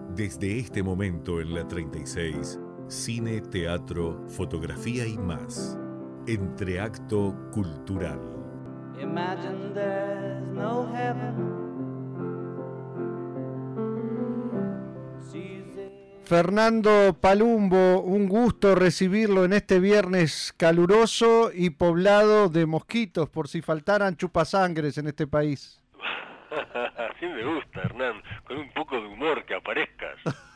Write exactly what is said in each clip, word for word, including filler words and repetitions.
Desde este momento en la treinta y seis, cine, teatro, fotografía y más. Entreacto Cultural. Imagine there's no heaven. Fernando Palumbo, un gusto recibirlo en este viernes caluroso y poblado de mosquitos, por si faltaran chupasangres en este país. Así me gusta, Hernán, con un poco de humor que aparezcas.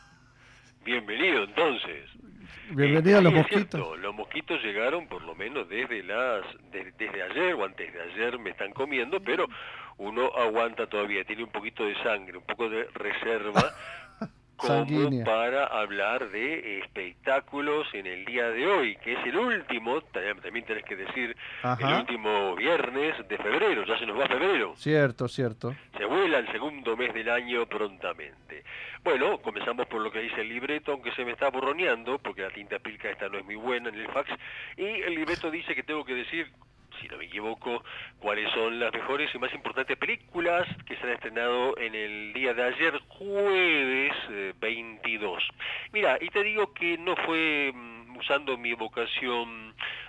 Bienvenido entonces. Bienvenido eh, a los sí, mosquitos. Es cierto, los mosquitos llegaron por lo menos desde las de, desde ayer o antes de ayer me están comiendo, pero uno aguanta todavía, tiene un poquito de sangre, un poco de reserva. Como Sanguínea. para hablar de espectáculos en el día de hoy, que es el último, también tenés que decir, Ajá. el último viernes de febrero, ya se nos va febrero. Cierto, cierto. Se vuela el segundo mes del año prontamente. Bueno, comenzamos por lo que dice el libreto, aunque se me está borroneando, porque la tinta pilca esta no es muy buena en el fax, y el libreto dice que tengo que decir, si no me equivoco, cuáles son las mejores y más importantes películas que se han estrenado en el día de ayer, jueves eh, veintidós. Mira, y te digo que no fue mm, usando mi vocación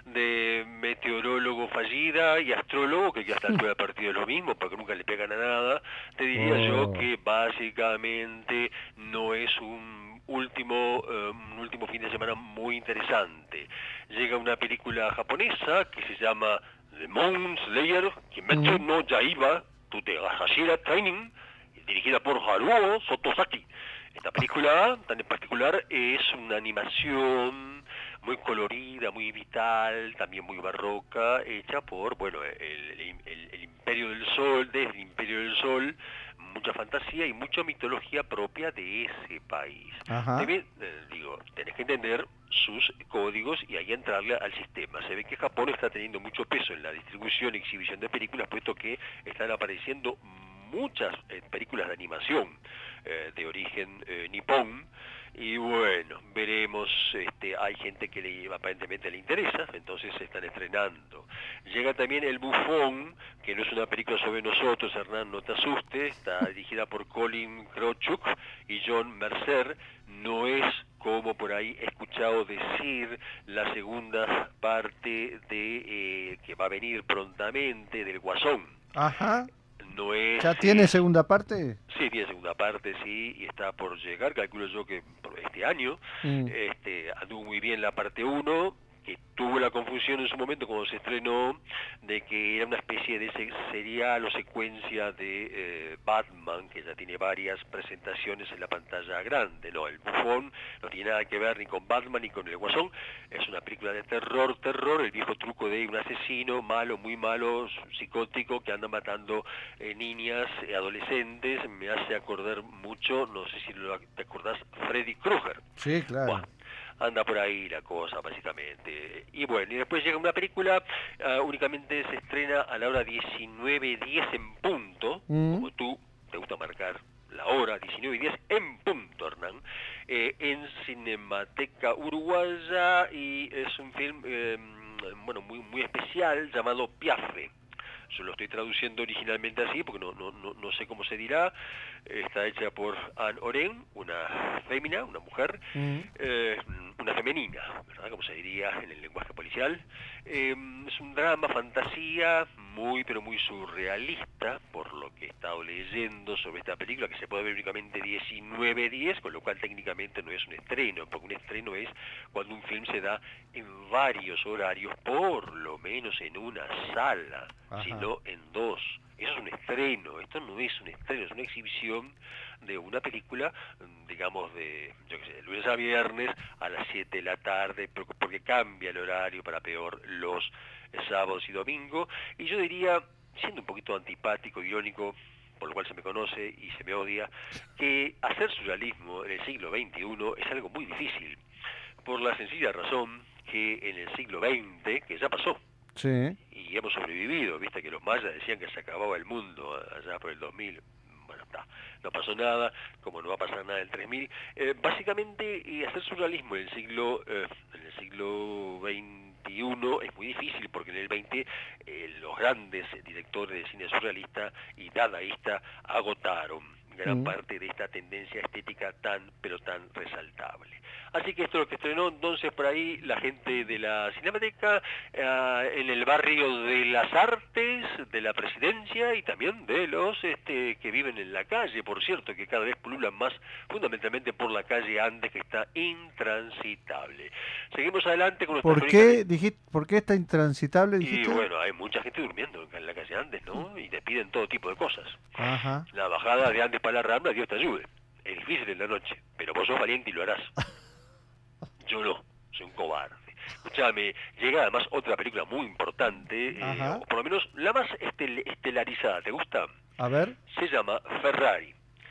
de meteorólogo fallida y astrólogo, que ya está a partido de lo mismo, porque nunca le pegan a nada, te diría Oh. yo que básicamente no es un último eh, un último fin de semana muy interesante. Llega una película japonesa que se llama Demon Slayer Kimetsu no Yaiba Tutehashira Training, dirigida por Haruo Sotosaki. Esta película, tan en particular, es una animación muy colorida, muy vital, también muy barroca, hecha por, bueno, el, el, el Imperio del Sol, desde el Imperio del Sol, mucha fantasía y mucha mitología propia de ese país. Ajá. También, eh, digo, tenés que entender sus códigos y ahí entrarle al sistema. Se ve que Japón está teniendo mucho peso en la distribución y exhibición de películas, puesto que están apareciendo muchas eh, películas de animación eh, de origen eh, nipón, y bueno, veremos, este, hay gente que le, aparentemente le interesa, entonces se están estrenando. Llega también El Bufón, que no es una película sobre nosotros, Hernán, no te asustes, está dirigida por Colin Krochuk y John Mercer, no es, como por ahí he escuchado decir, la segunda parte de eh, que va a venir prontamente del Guasón. Ajá. No es, ¿Ya tiene eh, segunda parte? Sí, tiene segunda parte, sí, y está por llegar, calculo yo que por este año. Mm. Este, anduvo muy bien la parte uno, que tuvo la confusión en su momento cuando se estrenó, de que era una especie de ese serial o secuencia de eh, Batman, que ya tiene varias presentaciones en la pantalla grande. No, El Bufón no tiene nada que ver ni con Batman ni con El Guasón, es una película de terror, terror, el viejo truco de un asesino malo, muy malo, psicótico, que anda matando eh, niñas, eh, adolescentes. Me hace acordar mucho, no sé si lo, te acordás, Freddy Krueger. Sí, claro. Bueno, anda por ahí la cosa, básicamente. Y bueno, y después llega una película, uh, únicamente se estrena a la hora diecinueve diez en punto, Mm. como tú, te gusta marcar la hora, diecinueve diez en punto, Hernán, eh, en Cinemateca Uruguaya, y es un film, eh, bueno, muy, muy especial, llamado Piaffe. Yo lo estoy traduciendo originalmente así, porque no, no, no, no sé cómo se dirá. Está hecha por Anne Oren, una fémina, una mujer, Mm. eh, una femenina, ¿verdad? Como se diría en el lenguaje policial. Eh, es un drama, fantasía, muy pero muy surrealista, por lo que he estado leyendo sobre esta película, que se puede ver únicamente diecinueve diez, con lo cual técnicamente no es un estreno, porque un estreno es cuando un film se da en varios horarios, por lo menos en una sala, Ajá. sino en dos. Eso es un estreno, esto no es un estreno, es una exhibición de una película, digamos, de, yo qué sé, de lunes a viernes a las siete de la tarde, porque cambia el horario para peor los sábados y domingos. Y yo diría, siendo un poquito antipático, irónico, por lo cual se me conoce y se me odia, que hacer surrealismo en el siglo veintiuno es algo muy difícil, por la sencilla razón que en el siglo veinte, que ya pasó, Sí. y hemos sobrevivido, viste que los mayas decían que se acababa el mundo allá por el dos mil, bueno, está, no pasó nada, como no va a pasar nada en el tres mil. Eh, básicamente, eh, hacer surrealismo en el siglo eh, en el siglo veintiuno es muy difícil, porque en el veinte eh, los grandes directores de cine surrealista y dadaísta agotaron. gran Mm. parte de esta tendencia estética tan, pero tan resaltable. Así que esto es lo que estrenó entonces por ahí la gente de la Cinemateca, eh, en el barrio de las artes, de la Presidencia y también de los este, que viven en la calle, por cierto, que cada vez pululan más, fundamentalmente por la calle Andes, que está intransitable. Seguimos adelante con nuestra ¿Por crónica qué, de- dijiste, ¿por qué está intransitable, Y dijiste? bueno, hay mucha gente durmiendo en la calle Andes, ¿no? Y te piden todo tipo de cosas. Ajá. La bajada de Andes para la Rambla, Dios te ayude. Es difícil en la noche, pero vos sos valiente y lo harás. Yo no, soy un cobarde. Escuchame, llega además otra película muy importante, eh, Ajá. o por lo menos la más estel- estelarizada, ¿te gusta? A ver, Se llama Ferrari.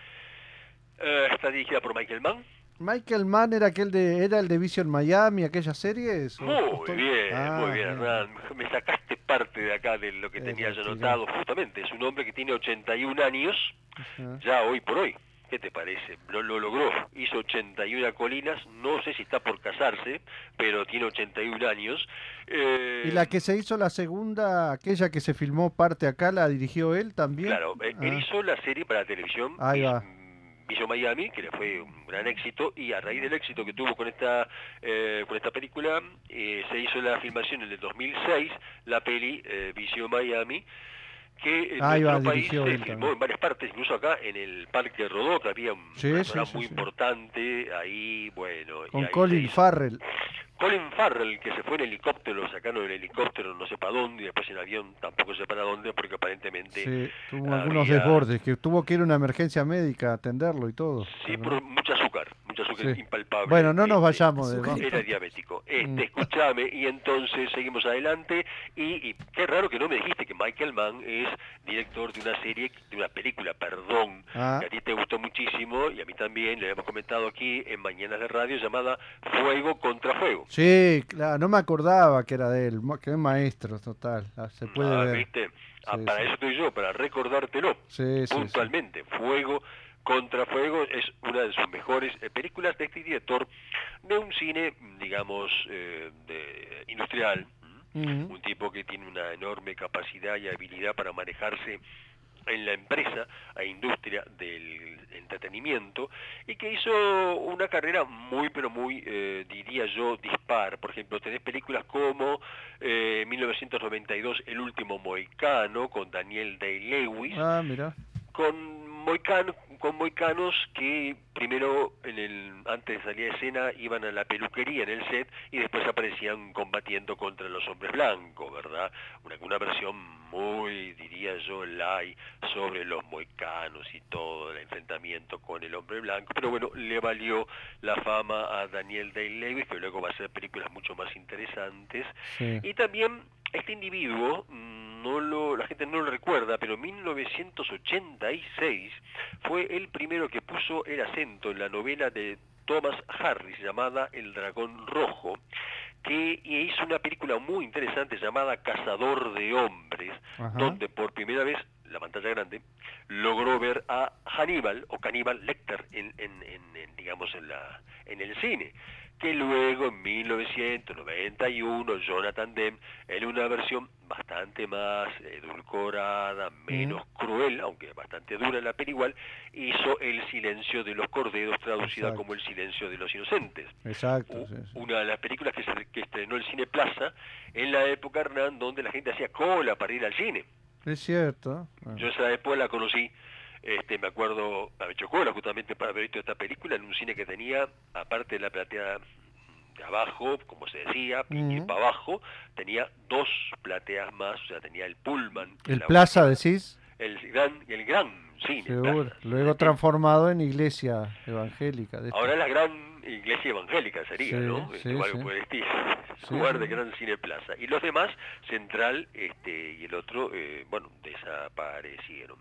Eh, está dirigida por Michael Mann. Michael Mann era aquel de, era el de Vision Miami, aquellas series. ¿o Muy justo? bien, Ah, muy bien, Hernán. Me sacaste parte de acá de lo que Eso, tenía yo sí, anotado. Justamente, es un hombre que tiene ochenta y un años, Ajá. ya hoy por hoy. ¿Qué te parece? Lo, lo logró, hizo ochenta y una colinas, no sé si está por casarse, pero tiene ochenta y un años. Eh, Y la que se hizo la segunda, aquella que se filmó parte acá, la dirigió él también. Claro, eh, él Ah, hizo la serie para televisión, Ahí Vis- va. mm, Vision Miami, que le fue un gran éxito, y a raíz del éxito que tuvo con esta eh, con esta película, eh, se hizo la filmación en el dos mil seis, la peli eh, Vision Miami, que en Ahí va, nuestro país dirigió se él filmó también. en varias partes, incluso acá en el Parque Rodó, que había un Sí, restaurante sí, sí, muy sí. importante, ahí, bueno... y Con ahí se Colin hizo. Farrell. Colin Farrell, que se fue en helicóptero, lo sacaron en helicóptero no sé para dónde, y después en avión tampoco sé para dónde, porque aparentemente... Sí, tuvo había- algunos desbordes, que tuvo que ir a una emergencia médica a atenderlo y todo. Sí, ¿no? pero mucho azúcar, mucho azúcar Sí. impalpable. Bueno, no nos Este, vayamos de... azúcar. Era diabético. Mm. Este, escúchame, y entonces seguimos adelante, y, y qué raro que no me dijiste que Michael Mann es director de una serie, de una película, perdón, Ah. que a ti te gustó muchísimo, y a mí también, le hemos comentado aquí en Mañanas de Radio, llamada Fuego contra Fuego. Sí, claro, no me acordaba que era de él, ma- que es maestro, total, ah, se puede Ah, ver. ¿viste? Ah, Sí, para sí. eso estoy yo, para recordártelo. Sí, sí, sí. puntualmente. Fuego contra Fuego es una de sus mejores eh, películas de este director de un cine, digamos, eh, de- industrial. ¿m? Ujú. Un tipo que tiene una enorme capacidad y habilidad para manejarse en la empresa e industria del entretenimiento y que hizo una carrera muy pero muy, eh, diría yo, dispar. Por ejemplo, tenés películas como eh, mil novecientos noventa y dos El último Mohicano con Daniel Day-Lewis, Ah, mira. con moicano, con moicanos que primero en el antes de salir a escena iban a la peluquería en el set y después aparecían combatiendo contra los hombres blancos, ¿verdad? Una, una versión muy, diría yo, light sobre los moicanos y todo el enfrentamiento con el hombre blanco, pero bueno, le valió la fama a Daniel Day-Lewis, que luego va a hacer películas mucho más interesantes. Sí. Y también este individuo, no lo, la gente no lo recuerda, pero en mil novecientos ochenta y seis fue el primero que puso el acento en la novela de Thomas Harris llamada El Dragón Rojo, que hizo una película muy interesante llamada Cazador de Hombres, Ajá. donde por primera vez la pantalla grande logró ver a Hannibal o Cannibal Lecter en, en, en, en, digamos en la en el cine, que luego en mil novecientos noventa y uno Jonathan Demme, en una versión bastante más edulcorada, menos Mm. cruel, aunque bastante dura la peli igual, hizo El silencio de los corderos, traducida Exacto. como El silencio de los inocentes. Exacto, U- sí, sí. Una de las películas que, se, que estrenó el Cine Plaza en la época, Hernán, donde la gente hacía cola para ir al cine. Es cierto. Ah. Yo esa después la conocí, este, me acuerdo, me hecho cola justamente para haber visto esta película en un cine que tenía, aparte de la platea de abajo, como se decía, y Ujú. para abajo, tenía dos plateas más, o sea, tenía el Pullman. El la Plaza, última, decís, El gran, el gran cine. seguro. Plaza. Luego transformado en iglesia evangélica. De Ahora esta. la gran iglesia evangélica sería, Sí, ¿no? Este, sí, o algo sí. por el estilo. Sí, Lugar sí, de sí. Gran Cine Plaza. Y los demás, Central este, y el otro, eh, bueno, desaparecieron.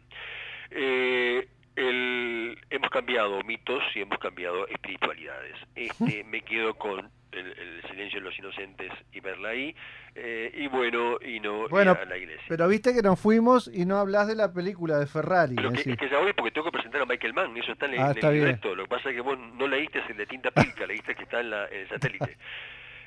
Eh, el, hemos cambiado mitos y hemos cambiado espiritualidades. Este, me quedo con el, el silencio de los inocentes y verla ahí. Eh, y bueno, y no Bueno, ir a la iglesia. Pero viste que nos fuimos y no hablas de la película de Ferrari. Pero que, decís. es que ya voy porque tengo que presentar a Michael Mann, eso está en el, Ah, en está el bien. libreto. Lo que pasa es que vos no leíste el de tinta pilca, leíste que está en, la, en el satélite.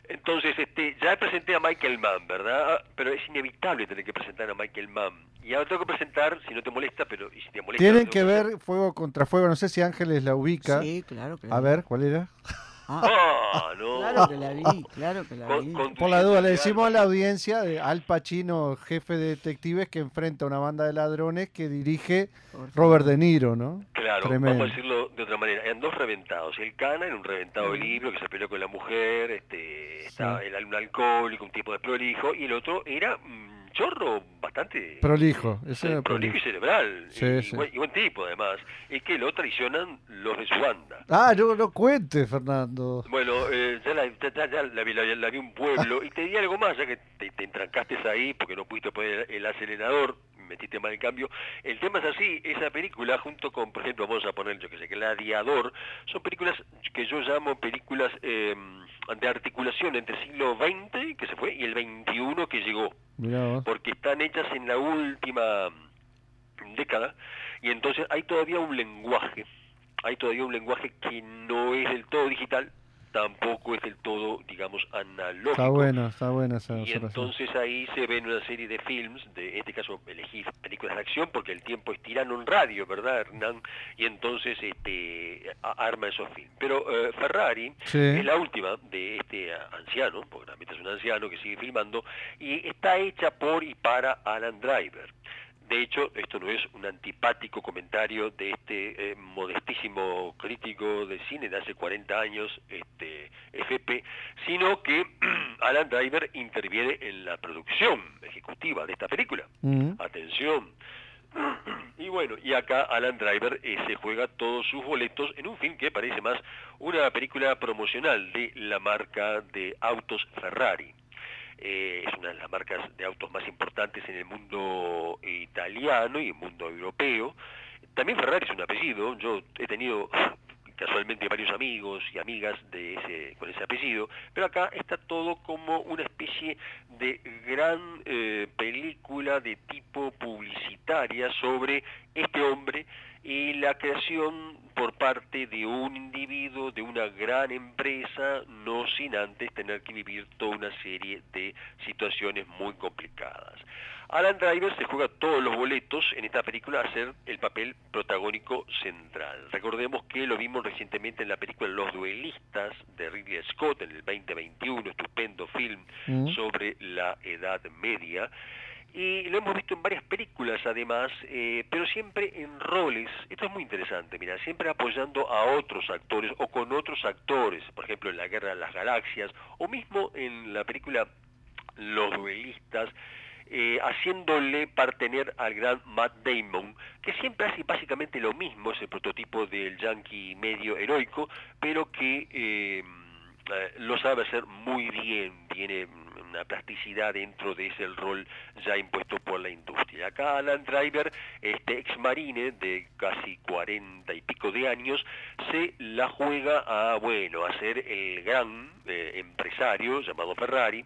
Entonces, este, ya presenté a Michael Mann, ¿verdad? Pero es inevitable tener que presentar a Michael Mann. Y ahora tengo que presentar, si no te molesta, pero y si te molesta... Tienen tengo que hacer- ver Fuego contra Fuego, no sé si Ángeles la ubica. Sí, claro que la A vi. ver, ¿cuál era? Ah, ¡Ah, no! claro que la vi, claro que la Con- vi. con- Por la duda, le Conduciendo decimos a Alba. la audiencia de Al Pacino, jefe de detectives, que enfrenta a una banda de ladrones que dirige Por favor. Robert De Niro, ¿no? Claro, Tremendo. vamos a decirlo de otra manera. Eran dos reventados. El Cana era un reventado de Ujú. libro que se peleó con la mujer, este, estaba Sí. el un alcohólico, un tipo desprolijo, y el otro era un chorro bastante... Prolijo, ese eh, era prolijo y prolijo. cerebral. Sí, y, sí. Buen, y buen tipo, además. Y que lo traicionan los de su banda. Ah, no, no cuente, Fernando. Bueno, eh, ya, la, ya, ya- ya la, vi, la, la vi un pueblo, y te di algo más, ya que te, te entrancaste ahí porque no pudiste poner el acelerador, metiste mal el cambio. El tema es así, esa película, junto con, por ejemplo, vamos a poner, yo que sé, Gladiador, son películas que yo llamo películas eh, de articulación entre el siglo veinte, que se fue, y el veintiuno, que llegó, Mirá vos. porque están hechas en la última década, y entonces hay todavía un lenguaje, hay todavía un lenguaje que no es del todo digital, tampoco es del todo, digamos, analógico. Está bueno, está buena esa Y observación. entonces ahí se ven una serie de films, de en este caso elegí películas de acción porque el tiempo es tirano en radio, ¿verdad, Hernán? Y entonces este a- arma esos films. Pero eh, Ferrari Sí. es la última de este ah, anciano, porque realmente es un anciano que sigue filmando, y está hecha por y para Alan Driver. De hecho, esto no es un antipático comentario de este eh, modestísimo crítico de cine de hace cuarenta años, este F P, sino que Alan Driver interviene en la producción ejecutiva de esta película. Mm. Atención. Y bueno, y acá Alan Driver eh, se juega todos sus boletos en un film que parece más una película promocional de la marca de autos Ferrari. Eh, es una de las marcas de autos más importantes en el mundo italiano y el mundo europeo. También Ferrari es un apellido. Yo he tenido casualmente varios amigos y amigas de ese, con ese apellido, pero acá está todo como una especie de gran eh, película de tipo publicitaria sobre este hombre y la creación por parte de un individuo, de una gran empresa, no sin antes tener que vivir toda una serie de situaciones muy complicadas. Alan Driver se juega todos los boletos en esta película a ser el papel protagónico central. Recordemos que lo vimos recientemente en la película Los Duelistas de Ridley Scott en el veinte veintiuno, estupendo film Mm. sobre la Edad Media. Y lo hemos visto en varias películas además, eh, pero siempre en roles, esto es muy interesante, mira, siempre apoyando a otros actores o con otros actores, por ejemplo en La Guerra de las Galaxias, o mismo en la película Los Duelistas, eh, haciéndole partener al gran Matt Damon, que siempre hace básicamente lo mismo, es el prototipo del yankee medio heroico, pero que eh, eh, lo sabe hacer muy bien, tiene una plasticidad dentro de ese rol ya impuesto por la industria. Acá Alan Driver, este ex marine de casi cuarenta y pico de años, se la juega a, bueno, a ser el gran eh, empresario llamado Ferrari,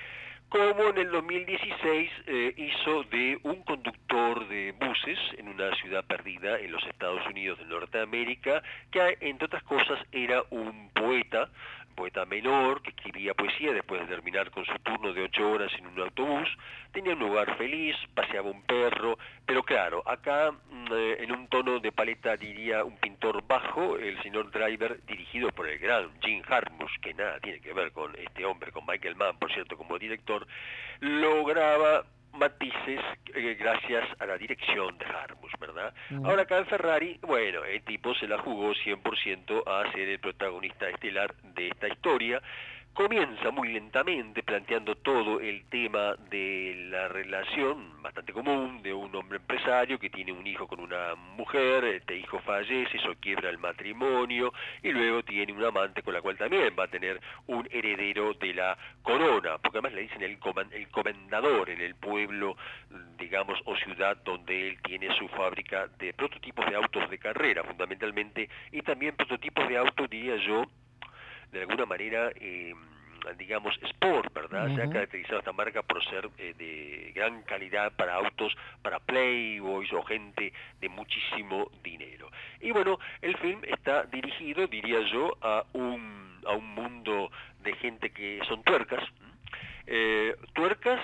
como en el dos mil dieciséis eh, hizo de un conductor de buses en una ciudad perdida en los Estados Unidos de Norteamérica, que entre otras cosas era un poeta, poeta menor, que escribía poesía después de terminar con su turno de ocho horas en un autobús, tenía un hogar feliz, paseaba un perro, pero claro, acá eh, en un tono de paleta diría un pintor bajo, el señor Driver, dirigido por el gran Jim Jarmusch, que nada tiene que ver con este hombre, con Michael Mann, por cierto, como director, lograba matices eh, gracias a la dirección de Jarmusch, ¿verdad? Mm. Ahora acá en Ferrari, bueno, el tipo se la jugó cien por ciento a ser el protagonista estelar de esta historia. Comienza muy lentamente planteando todo el tema de la relación bastante común de un hombre empresario que tiene un hijo con una mujer, este hijo fallece, eso quiebra el matrimonio y luego tiene un amante con la cual también va a tener un heredero de la corona, porque además le dicen el, coman- el comendador en el pueblo, digamos, o ciudad donde él tiene su fábrica de prototipos de autos de carrera fundamentalmente y también prototipos de autos, diría yo, de alguna manera, eh, digamos, sport, ¿verdad? Se ha Ujú. caracterizado esta marca por ser eh, de gran calidad para autos, para playboys o gente de muchísimo dinero. Y bueno, el film está dirigido, diría yo, a un a un mundo de gente que son tuercas, eh, tuercas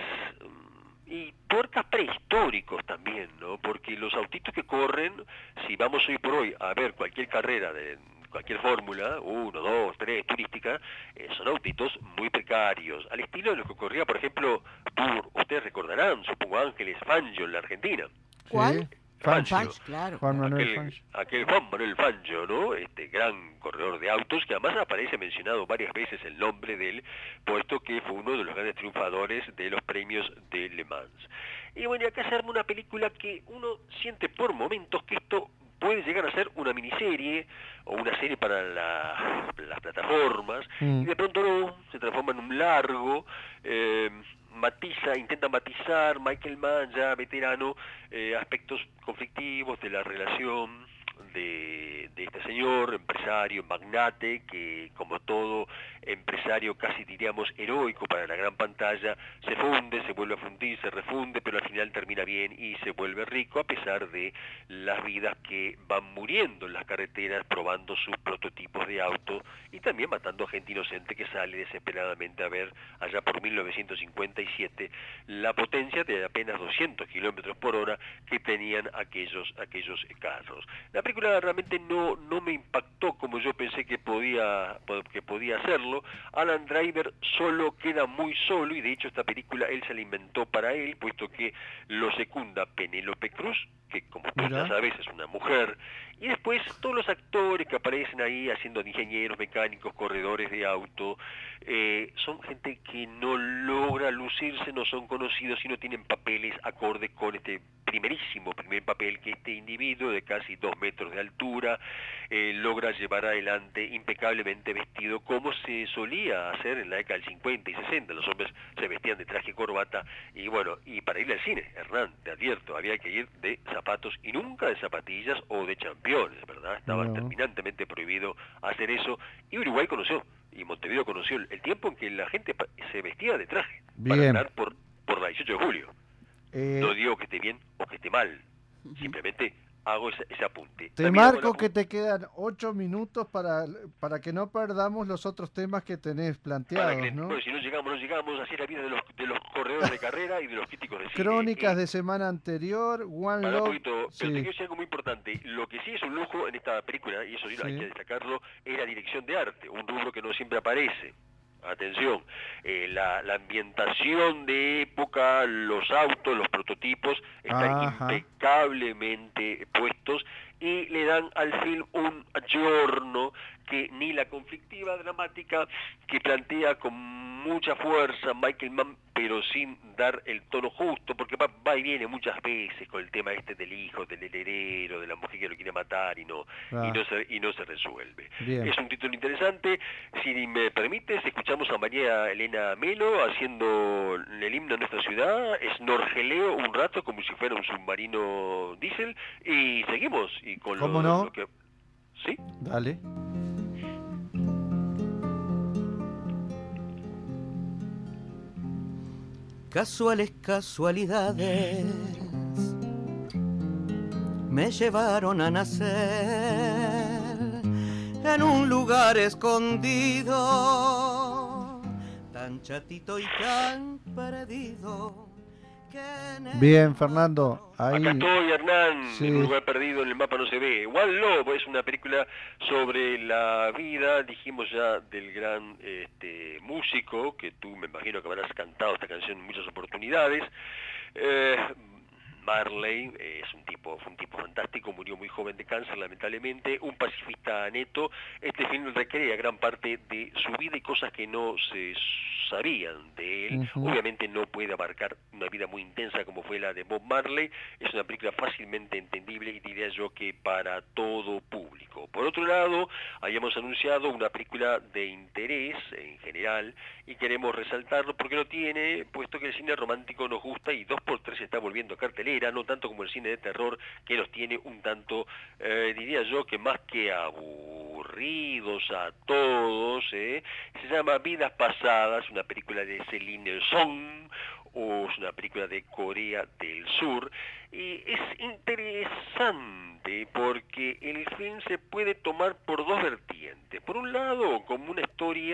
y tuercas prehistóricos también, ¿no? Porque los autitos que corren, si vamos hoy por hoy a ver cualquier carrera de cualquier fórmula, uno, dos, tres, turística, eh, son autitos muy precarios, al estilo de lo que ocurría, por ejemplo, por, ustedes recordarán, supongo Ángeles Fangio en la Argentina. ¿Cuál? Fangio. Fangio, claro. Juan Manuel aquel, Fangio. aquel Juan Manuel Fangio, ¿no? Este gran corredor de autos, que además aparece mencionado varias veces el nombre de él, puesto que fue uno de los grandes triunfadores de los premios de Le Mans. Y bueno, y acá se arma una película que uno siente por momentos que esto puede llegar a ser una miniserie o una serie para la, las plataformas, Mm. y de pronto no, se transforma en un largo, eh, matiza, intenta matizar Michael Mann, ya veterano, eh, aspectos conflictivos de la relación de, de este señor, empresario, magnate, que como todo empresario casi diríamos heroico para la gran pantalla, se funde, se vuelve a fundir, se refunde, pero al final termina bien y se vuelve rico a pesar de las vidas que van muriendo en las carreteras probando sus prototipos de auto y también matando a gente inocente que sale desesperadamente a ver allá por mil novecientos cincuenta y siete la potencia de apenas doscientos kilómetros por hora que tenían aquellos aquellos carros. La película realmente no no me impactó como yo pensé que podía que podía hacerlo. Alan Driver solo queda muy solo y de hecho esta película él se la inventó para él, puesto que lo secunda Penélope Cruz, que como tú ya sabes es una mujer, y después todos los actores que aparecen ahí haciendo de ingenieros, mecánicos, corredores de auto, eh, son gente que no logra lucirse, no son conocidos y no tienen papeles acordes con este primerísimo primer papel que este individuo de casi dos metros de altura eh, logra llevar adelante impecablemente vestido como se solía hacer en la década del cincuenta y sesenta. Los hombres se vestían de traje y corbata y bueno, y para ir al cine, Hernán, te advierto, había que ir de zapatos y nunca de zapatillas o de championes, ¿verdad? Estaba No. terminantemente prohibido hacer eso y Uruguay conoció y Montevideo conoció el tiempo en que la gente se vestía de traje Bien. para andar por, por la dieciocho de julio. Eh, No digo que esté bien o que esté mal, simplemente hago ese, ese apunte. Te También hago el marco que apunte te quedan ocho minutos para, para que no perdamos los otros temas que tenés para planteados, que, ¿no? bueno, si no llegamos, no llegamos, así es la vida de los, de los corredores de carrera y de los críticos de cine. Crónicas Eh, de semana anterior, One Para un Love. poquito, pero te Sí, quiero decir algo muy importante. Lo que sí es un lujo en esta película, y eso sí, Sí. hay que destacarlo, es la dirección de arte, un rubro que no siempre aparece. Atención, eh, la, la ambientación de época, los autos, los prototipos están Ajá. impecablemente puestos y le dan al film un giorno que ni la conflictiva dramática que plantea con mucha fuerza Michael Mann, pero sin dar el tono justo, porque va, va y viene muchas veces con el tema este del hijo, del heredero, de la mujer que lo quiere matar y no, Ah. y no se, y no se resuelve. Bien. Es un título interesante. Si me permites, escuchamos a María Elena Melo haciendo el himno de nuestra ciudad, snorgeleo un rato como si fuera un submarino diésel, y seguimos. Y con ¿Cómo lo, no? lo que... ¿Sí? Dale. Casuales casualidades me llevaron a nacer en un lugar escondido, tan chatito y tan perdido. que en el Bien, Fernando. Ahí. Acá estoy, Hernán, Sí. en un lugar perdido en el mapa no se ve. One Love es una película sobre la vida, dijimos ya, del gran este, músico, que tú me imagino que habrás cantado esta canción en muchas oportunidades. Eh, Marley eh, es un tipo, fue un tipo fantástico, murió muy joven de cáncer lamentablemente, un pacifista neto. Este film recrea gran parte de su vida y cosas que no se sabían de él. Ujú. Obviamente no puede abarcar una vida muy intensa como fue la de Bob Marley, es una película fácilmente entendible y diría yo que para todo público. Por otro lado, habíamos anunciado una película de interés en general y queremos resaltarlo porque lo tiene, puesto que el cine romántico nos gusta y dos por tres se está volviendo cartelera, no tanto como el cine de terror, que los tiene un tanto, eh, diría yo, que más que aburridos a todos, ¿eh? Se llama Vidas Pasadas, una película de Celine Song, o es una película de Corea del Sur, y es interesante porque el film se puede tomar por dos vertientes. Por un lado, como una historia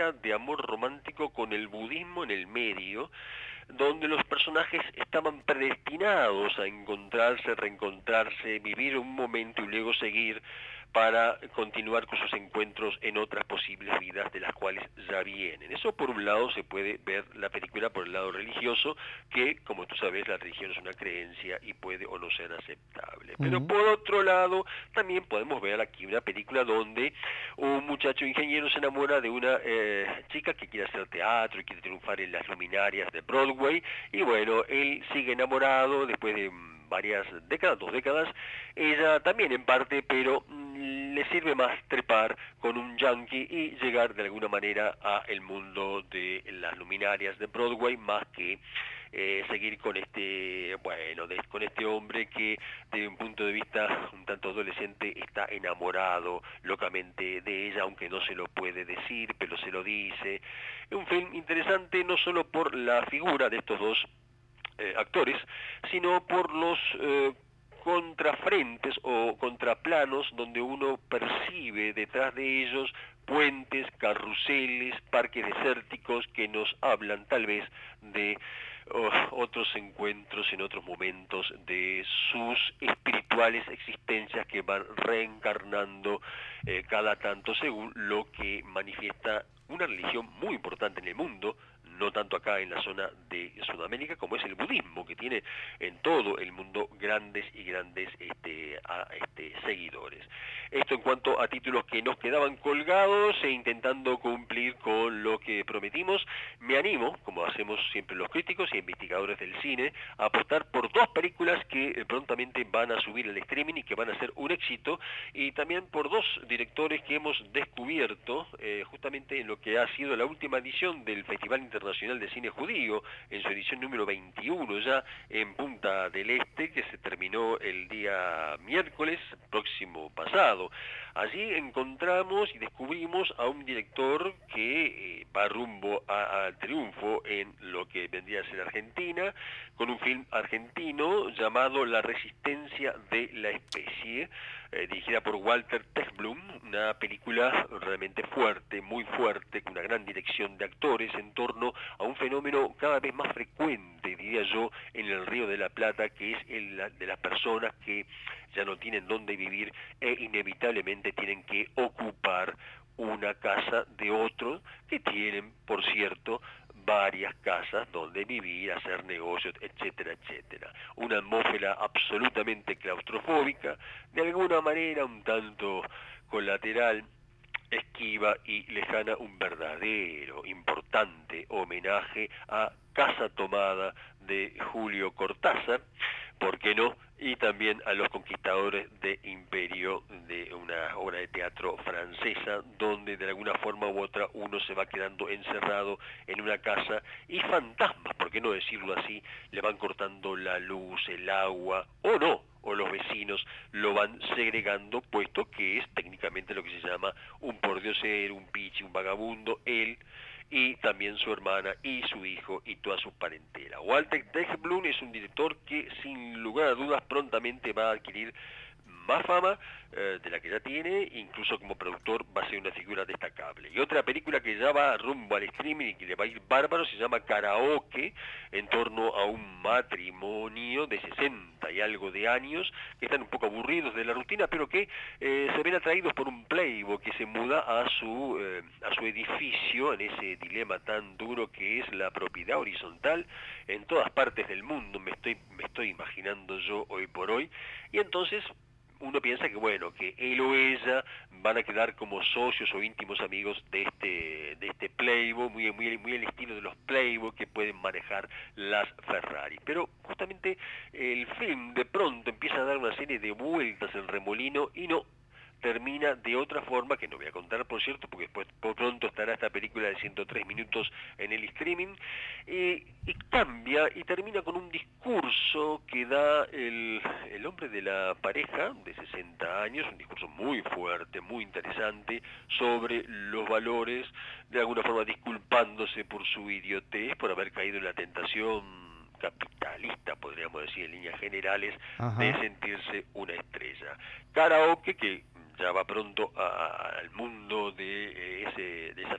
historia de amor romántico con el budismo en el medio, donde los personajes estaban predestinados a encontrarse, reencontrarse, vivir un momento y luego seguir para continuar con sus encuentros en otras posibles vidas de las cuales ya vienen. Eso por un lado se puede ver la película por el lado religioso, que como tú sabes la religión es una creencia y puede o no ser aceptable. Pero Uh-huh. por otro lado también podemos ver aquí una película donde un muchacho ingeniero se enamora de una eh, chica que quiere hacer teatro y quiere triunfar en las luminarias de Broadway, y bueno, él sigue enamorado después de varias décadas, dos décadas, ella también en parte, pero mm, le sirve más trepar con un yankee y llegar de alguna manera a el mundo de las luminarias de Broadway, más que eh, seguir con este, bueno, de, con este hombre que desde un punto de vista un tanto adolescente está enamorado locamente de ella, aunque no se lo puede decir, pero se lo dice. Es un film interesante no solo por la figura de estos dos Eh, actores, sino por los eh, contrafrentes o contraplanos donde uno percibe detrás de ellos puentes, carruseles, parques desérticos que nos hablan tal vez de oh, otros encuentros en otros momentos de sus espirituales existencias que van reencarnando eh, cada tanto según lo que manifiesta una religión muy importante en el mundo, no tanto acá en la zona de Sudamérica, como es el budismo, que tiene en todo el mundo grandes y grandes este, a, este, seguidores. Esto en cuanto a títulos que nos quedaban colgados e intentando cumplir con lo que prometimos, me animo, como hacemos siempre los críticos y investigadores del cine, a apostar por dos películas que eh, prontamente van a subir el streaming y que van a ser un éxito, y también por dos directores que hemos descubierto eh, justamente en lo que ha sido la última edición del Festival Internacional de Cine Judío, en su edición número veintiuno ya en Punta del Este, que se terminó el día miércoles próximo pasado. Allí encontramos y descubrimos a un director que eh, va rumbo al triunfo en lo que vendría a ser Argentina, con un film argentino llamado La Resistencia de la Especie, eh, dirigida por Walter Tekblum, una película realmente fuerte, muy fuerte, con una gran dirección de actores en torno a un fenómeno cada vez más frecuente, diría yo, en el Río de la Plata, que es el de las personas que ya no tienen dónde vivir e inevitablemente tienen que ocupar una casa de otros que tienen, por cierto, varias casas donde vivir, hacer negocios, etcétera, etcétera. Una atmósfera absolutamente claustrofóbica, de alguna manera un tanto colateral, esquiva y lejana, un verdadero, importante homenaje a Casa Tomada de Julio Cortázar, ¿por qué no? Y también a Los Conquistadores de Imperio, de una obra de teatro francesa, donde de alguna forma u otra uno se va quedando encerrado en una casa y fantasmas, por qué no decirlo así, le van cortando la luz, el agua, o no, o los vecinos lo van segregando, puesto que es técnicamente lo que se llama un pordiosero, un pichi, un vagabundo, él y también su hermana y su hijo y toda su parentela. Walter Tekblum es un director que sin lugar a dudas prontamente va a adquirir más fama eh, de la que ya tiene, incluso como productor va a ser una figura destacable. Y otra película que ya va rumbo al streaming y que le va a ir bárbaro se llama Karaoke, en torno a un matrimonio de sesenta y algo de años que están un poco aburridos de la rutina, pero que eh, se ven atraídos por un playboy que se muda a su eh, a su edificio en ese dilema tan duro que es la propiedad horizontal en todas partes del mundo, me estoy me estoy imaginando yo hoy por hoy, y entonces uno piensa que bueno, que él o ella van a quedar como socios o íntimos amigos de este de este playboy, muy muy muy el estilo de los playboy que pueden manejar las Ferrari. Pero justamente el film de pronto empieza a dar una serie de vueltas en remolino y no termina de otra forma, que no voy a contar por cierto, porque después por pronto estará esta película de ciento tres minutos en el streaming, eh, y cambia y termina con un discurso que da el, el hombre de la pareja de sesenta años, un discurso muy fuerte, muy interesante, sobre los valores, de alguna forma disculpándose por su idiotez, por haber caído en la tentación capitalista, podríamos decir en líneas generales, Ajá. de sentirse una estrella. Karaoke, que ya va pronto a, al mundo de, ese, de esa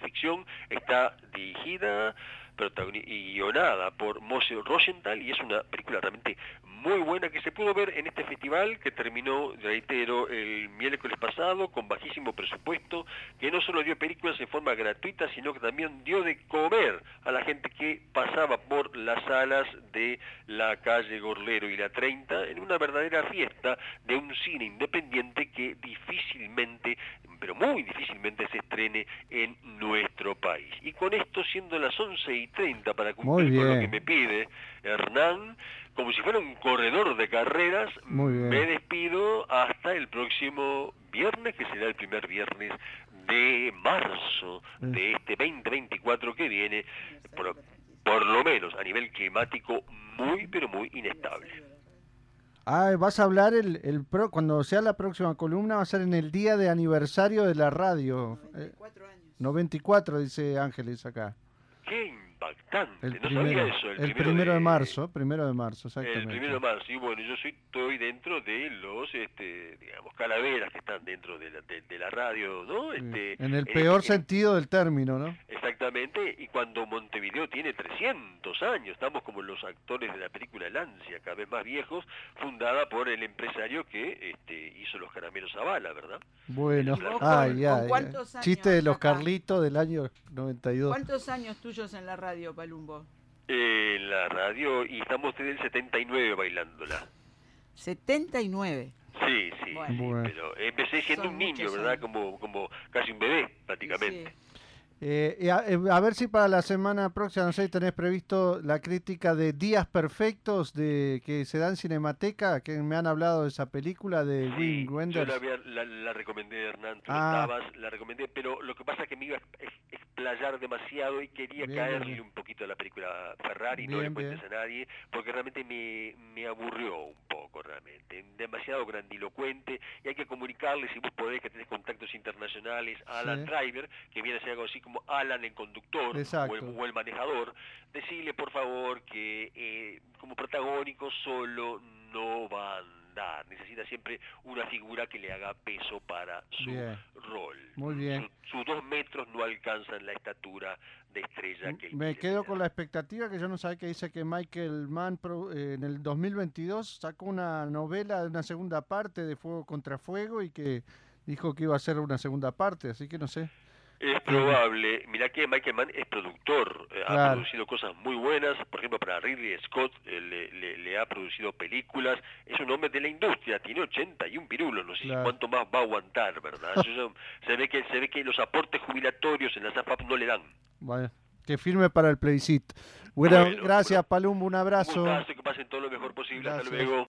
ficción, está dirigida protagoni- y guionada por Moshe Rosenthal y es una película realmente muy buena que se pudo ver en este festival que terminó, reitero, el miércoles pasado con bajísimo presupuesto, que no solo dio películas en forma gratuita, sino que también dio de comer a la gente que pasaba por las salas de la calle Gorlero y la treinta en una verdadera fiesta de un cine independiente que difícilmente, pero muy difícilmente se estrene en nuestro país. Y con esto, siendo las once y treinta, para cumplir con lo que me pide Hernán, como si fuera un corredor de carreras, me despido hasta el próximo viernes, que será el primer viernes de marzo de este veinte veinticuatro que viene, por, por lo menos a nivel climático muy, pero muy inestable. Ah, vas a hablar el, el pro, cuando sea la próxima columna, va a ser en el día de aniversario de la radio. noventa y cuatro años. noventa y cuatro, dice Ángeles acá. ¡Qué impactante! El no primero, sabía eso. El, el primero, primero de, de marzo, de, primero de marzo, exactamente. El primero de marzo, y bueno, yo soy, estoy dentro de los, este, digamos, calaveras que están dentro de la, de, de la radio, ¿no? Este, en el en peor el, sentido del término, ¿no? Exactamente, y cuando Montevideo tiene trescientos años, estamos como los actores de la película El Ansia, cada vez más viejos, fundada por el empresario que este, hizo los caramelos Zavala, ¿verdad? Bueno, ay, ay, ay. Chiste de los acá? Carlitos del año noventa y dos. ¿Cuántos años tuyos en la radio, Palumbo? Eh, en la radio, y estamos desde el setenta y nueve bailándola. ¿setenta y nueve? Sí, sí, bueno. sí bueno. Pero empecé siendo Son un niño, ¿verdad? Años. Como, como casi un bebé, prácticamente. Sí. Eh, a, a ver si para la semana próxima, no sé, tenés previsto la crítica de Días Perfectos de que se da en Cinemateca, que me han hablado de esa película de sí, Wim Wenders. Yo la, había, la, la recomendé, Hernán, tú ah. estabas, la recomendé, pero lo que pasa es que me iba a explayar demasiado y quería bien, caerle bien. un poquito a la película Ferrari, bien, no le cuentes bien. a nadie, porque realmente me, me aburrió un poco, realmente, demasiado grandilocuente, y hay que comunicarle, si vos podés, que tenés contactos internacionales, a Alan sí. Driver, que viene a ser algo así como Alan el conductor o el, o el manejador, decirle por favor que eh, como protagónico solo no va a andar, necesita siempre una figura que le haga peso para su bien. rol. Muy bien. Su, sus dos metros no alcanzan la estatura de estrella que él Me quedo tener. con la expectativa que yo no sabía que dice que Michael Mann eh, en el dos mil veintidós sacó una novela de una segunda parte de Fuego contra Fuego y que dijo que iba a hacer una segunda parte, así que no sé. Es probable, mirá que Michael Mann es productor, eh, claro. ha producido cosas muy buenas, por ejemplo para Ridley Scott eh, le, le, le ha producido películas, es un hombre de la industria, tiene ochenta y un pirulos, no sé claro. si cuánto más va a aguantar, ¿verdad? Eso, se ve que se ve que los aportes jubilatorios en las A F A P no le dan. Bueno, que firme para el plebiscito. Bueno, bueno gracias bueno, Palumbo, un abrazo. Un gustazo, que pasen todo lo mejor posible, gracias. Hasta luego.